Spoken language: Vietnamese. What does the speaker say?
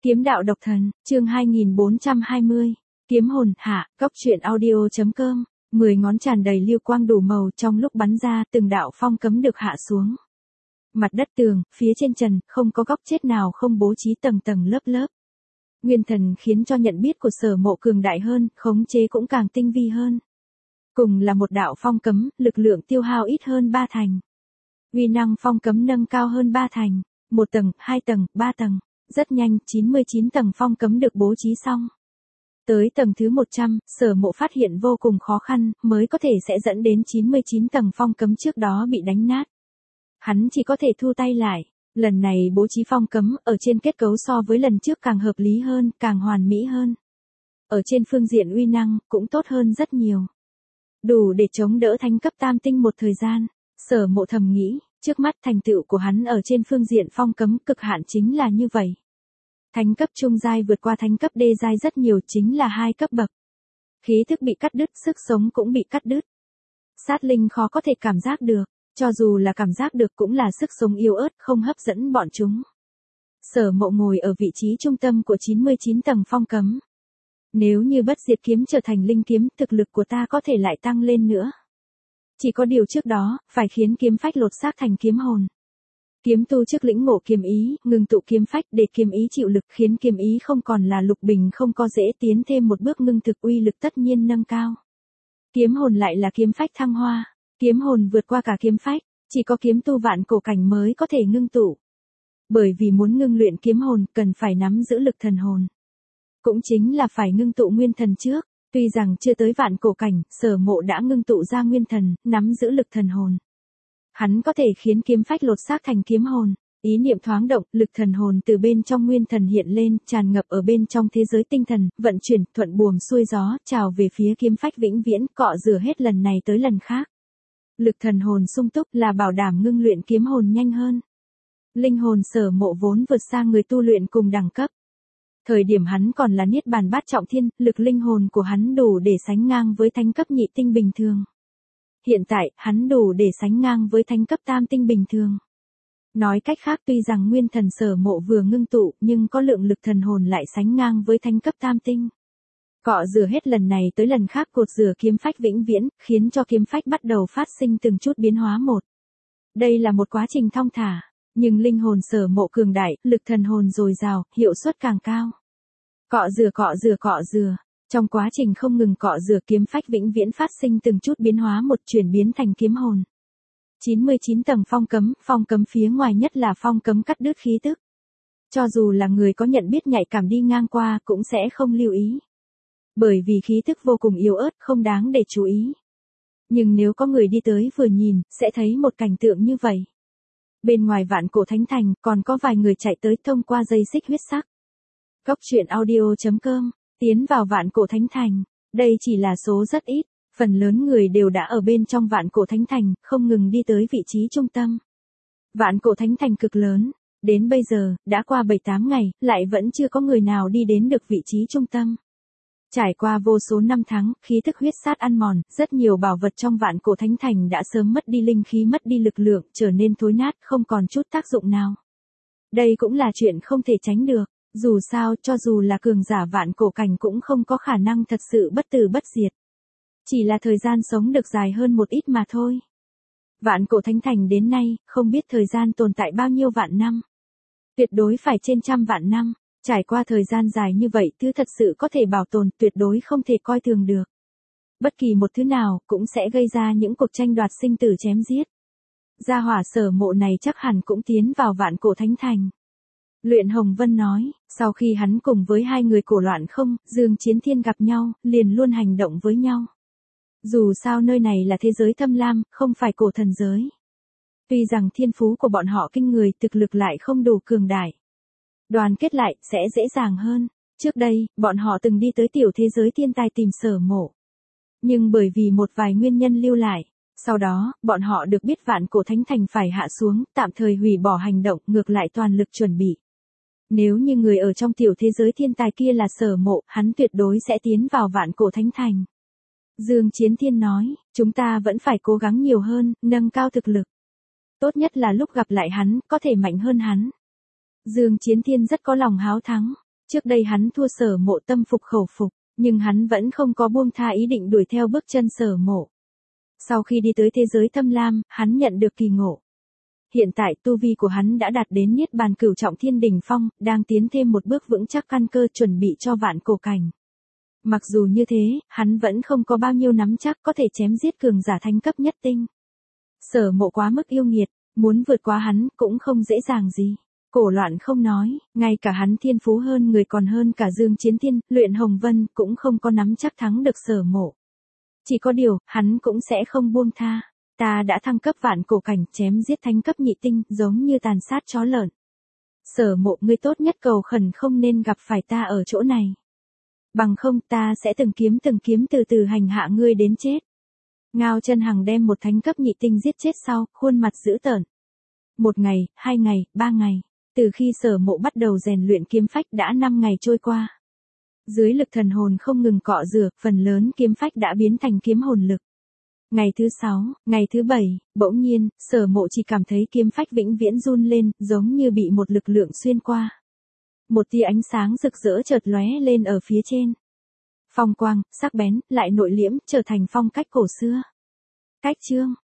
Kiếm đạo độc thần, chương 2420. Kiếm hồn hạ, góc truyện audio.com. 10 ngón tràn đầy lưu quang đủ màu, trong lúc bắn ra, từng đạo phong cấm được hạ xuống. Mặt đất tường, phía trên trần, không có góc chết nào không bố trí tầng tầng lớp lớp. Nguyên thần khiến cho nhận biết của Sở Mộ cường đại hơn, khống chế cũng càng tinh vi hơn. Cùng là một đạo phong cấm, lực lượng tiêu hao ít hơn 3 thành. Uy năng phong cấm nâng cao hơn 3 thành, 1 tầng, 2 tầng, 3 tầng. Rất nhanh, 99 tầng phong cấm được bố trí xong. Tới tầng thứ 100, Sở Mộ phát hiện vô cùng khó khăn, mới có thể sẽ dẫn đến 99 tầng phong cấm trước đó bị đánh nát. Hắn chỉ có thể thu tay lại, lần này bố trí phong cấm ở trên kết cấu so với lần trước càng hợp lý hơn, càng hoàn mỹ hơn. Ở trên phương diện uy năng, cũng tốt hơn rất nhiều. Đủ để chống đỡ thánh cấp tam tinh một thời gian, Sở Mộ thầm nghĩ. Trước mắt thành tựu của hắn ở trên phương diện phong cấm cực hạn chính là như vậy. Thánh cấp trung giai vượt qua thánh cấp đê giai rất nhiều, chính là 2 cấp bậc. Khí thức bị cắt đứt, sức sống cũng bị cắt đứt. Sát linh khó có thể cảm giác được, cho dù là cảm giác được cũng là sức sống yếu ớt, không hấp dẫn bọn chúng. Sở Mộ ngồi ở vị trí trung tâm của 99 tầng phong cấm. Nếu như bất diệt kiếm trở thành linh kiếm, thực lực của ta có thể lại tăng lên nữa. Chỉ có điều trước đó, phải khiến kiếm phách lột xác thành kiếm hồn. Kiếm tu trước lĩnh ngộ kiếm ý, ngừng tụ kiếm phách để kiếm ý chịu lực, khiến kiếm ý không còn là lục bình không có dễ, tiến thêm một bước ngưng thực, uy lực tất nhiên nâng cao. Kiếm hồn lại là kiếm phách thăng hoa, kiếm hồn vượt qua cả kiếm phách, chỉ có kiếm tu vạn cổ cảnh mới có thể ngưng tụ. Bởi vì muốn ngưng luyện kiếm hồn, cần phải nắm giữ lực thần hồn. Cũng chính là phải ngưng tụ nguyên thần trước. Tuy rằng chưa tới vạn cổ cảnh, Sở Mộ đã ngưng tụ ra nguyên thần, nắm giữ lực thần hồn. Hắn có thể khiến kiếm phách lột xác thành kiếm hồn. Ý niệm thoáng động, lực thần hồn từ bên trong nguyên thần hiện lên, tràn ngập ở bên trong thế giới tinh thần, vận chuyển, thuận buồm xuôi gió, trào về phía kiếm phách vĩnh viễn, cọ rửa hết lần này tới lần khác. Lực thần hồn sung túc là bảo đảm ngưng luyện kiếm hồn nhanh hơn. Linh hồn Sở Mộ vốn vượt xa người tu luyện cùng đẳng cấp. Thời điểm hắn còn là niết bàn bát trọng thiên, lực linh hồn của hắn đủ để sánh ngang với thánh cấp nhị tinh bình thường. Hiện tại, hắn đủ để sánh ngang với thánh cấp tam tinh bình thường. Nói cách khác, tuy rằng nguyên thần Sở Mộ vừa ngưng tụ, nhưng có lượng lực thần hồn lại sánh ngang với thánh cấp tam tinh. Cọ rửa hết lần này tới lần khác, cột rửa kiếm phách vĩnh viễn, khiến cho kiếm phách bắt đầu phát sinh từng chút biến hóa một. Đây là một quá trình thong thả. Nhưng linh hồn Sở Mộ cường đại, lực thần hồn dồi dào, hiệu suất càng cao. Cọ rửa. Trong quá trình không ngừng cọ rửa, kiếm phách vĩnh viễn phát sinh từng chút biến hóa một, chuyển biến thành kiếm hồn. 99 tầng phong cấm phía ngoài nhất là phong cấm cắt đứt khí tức. Cho dù là người có nhận biết nhạy cảm đi ngang qua cũng sẽ không lưu ý. Bởi vì khí tức vô cùng yếu ớt, không đáng để chú ý. Nhưng nếu có người đi tới vừa nhìn, sẽ thấy một cảnh tượng như vậy. Bên ngoài vạn cổ thánh thành, còn có vài người chạy tới thông qua dây xích huyết sắc. Góc truyện audio.com, tiến vào vạn cổ thánh thành. Đây chỉ là số rất ít, phần lớn người đều đã ở bên trong vạn cổ thánh thành, không ngừng đi tới vị trí trung tâm. Vạn cổ thánh thành cực lớn, đến bây giờ, đã qua 7-8 ngày, lại vẫn chưa có người nào đi đến được vị trí trung tâm. Trải qua vô số năm tháng, khí tức huyết sát ăn mòn, rất nhiều bảo vật trong vạn cổ thánh thành đã sớm mất đi linh khí, mất đi lực lượng, trở nên thối nát, không còn chút tác dụng nào. Đây cũng là chuyện không thể tránh được, dù sao, cho dù là cường giả vạn cổ cảnh cũng không có khả năng thật sự bất tử bất diệt. Chỉ là thời gian sống được dài hơn một ít mà thôi. Vạn cổ thánh thành đến nay, không biết thời gian tồn tại bao nhiêu vạn năm. Tuyệt đối phải trên trăm vạn năm. Trải qua thời gian dài như vậy, thứ thật sự có thể bảo tồn, tuyệt đối không thể coi thường được. Bất kỳ một thứ nào, cũng sẽ gây ra những cuộc tranh đoạt sinh tử chém giết. Gia hỏa Sở Mộ này chắc hẳn cũng tiến vào vạn cổ thánh thành. Luyện Hồng Vân nói, sau khi hắn cùng với 2 người cổ loạn không, Dương Chiến Thiên gặp nhau, liền luôn hành động với nhau. Dù sao nơi này là thế giới thâm lam, không phải cổ thần giới. Tuy rằng thiên phú của bọn họ kinh người, thực lực lại không đủ cường đại. Đoàn kết lại, sẽ dễ dàng hơn. Trước đây, bọn họ từng đi tới tiểu thế giới thiên tài tìm Sở Mộ. Nhưng bởi vì một vài nguyên nhân lưu lại, sau đó, bọn họ được biết vạn cổ thánh thành phải hạ xuống, tạm thời hủy bỏ hành động, ngược lại toàn lực chuẩn bị. Nếu như người ở trong tiểu thế giới thiên tài kia là Sở Mộ, hắn tuyệt đối sẽ tiến vào vạn cổ thánh thành. Dương Chiến Thiên nói, chúng ta vẫn phải cố gắng nhiều hơn, nâng cao thực lực. Tốt nhất là lúc gặp lại hắn, có thể mạnh hơn hắn. Dương Chiến Thiên rất có lòng háo thắng. Trước đây hắn thua Sở Mộ tâm phục khẩu phục, nhưng hắn vẫn không có buông tha ý định đuổi theo bước chân Sở Mộ. Sau khi đi tới thế giới Thâm Lam, hắn nhận được kỳ ngộ. Hiện tại tu vi của hắn đã đạt đến Niết Bàn Cửu Trọng Thiên đỉnh phong, đang tiến thêm một bước vững chắc căn cơ chuẩn bị cho vạn cổ cảnh. Mặc dù như thế, hắn vẫn không có bao nhiêu nắm chắc có thể chém giết cường giả thánh cấp nhất tinh. Sở Mộ quá mức yêu nghiệt, muốn vượt qua hắn cũng không dễ dàng gì. Cổ Loạn không nói, ngay cả hắn thiên phú hơn người còn hơn cả Dương Chiến Thiên, Luyện Hồng Vân cũng không có nắm chắc thắng được Sở Mộ. Chỉ có điều, hắn cũng sẽ không buông tha. Ta đã thăng cấp vạn cổ cảnh chém giết thánh cấp nhị tinh giống như tàn sát chó lợn. Sở Mộ ngươi tốt nhất cầu khẩn không nên gặp phải ta ở chỗ này. Bằng không ta sẽ từng kiếm từ từ hành hạ ngươi đến chết. Ngao Chân Hằng đem một thánh cấp nhị tinh giết chết sau, khuôn mặt dữ tợn. 1 ngày, 2 ngày, 3 ngày, từ khi Sở Mộ bắt đầu rèn luyện kiếm phách đã 5 ngày trôi qua. Dưới lực thần hồn không ngừng cọ rửa, phần lớn kiếm phách đã biến thành kiếm hồn lực. Ngày thứ 6, ngày thứ 7, bỗng nhiên, Sở Mộ chỉ cảm thấy kiếm phách vĩnh viễn run lên, giống như bị một lực lượng xuyên qua. Một tia ánh sáng rực rỡ chợt lóe lên ở phía trên. Phong quang, sắc bén, lại nội liễm, trở thành phong cách cổ xưa. Cách chương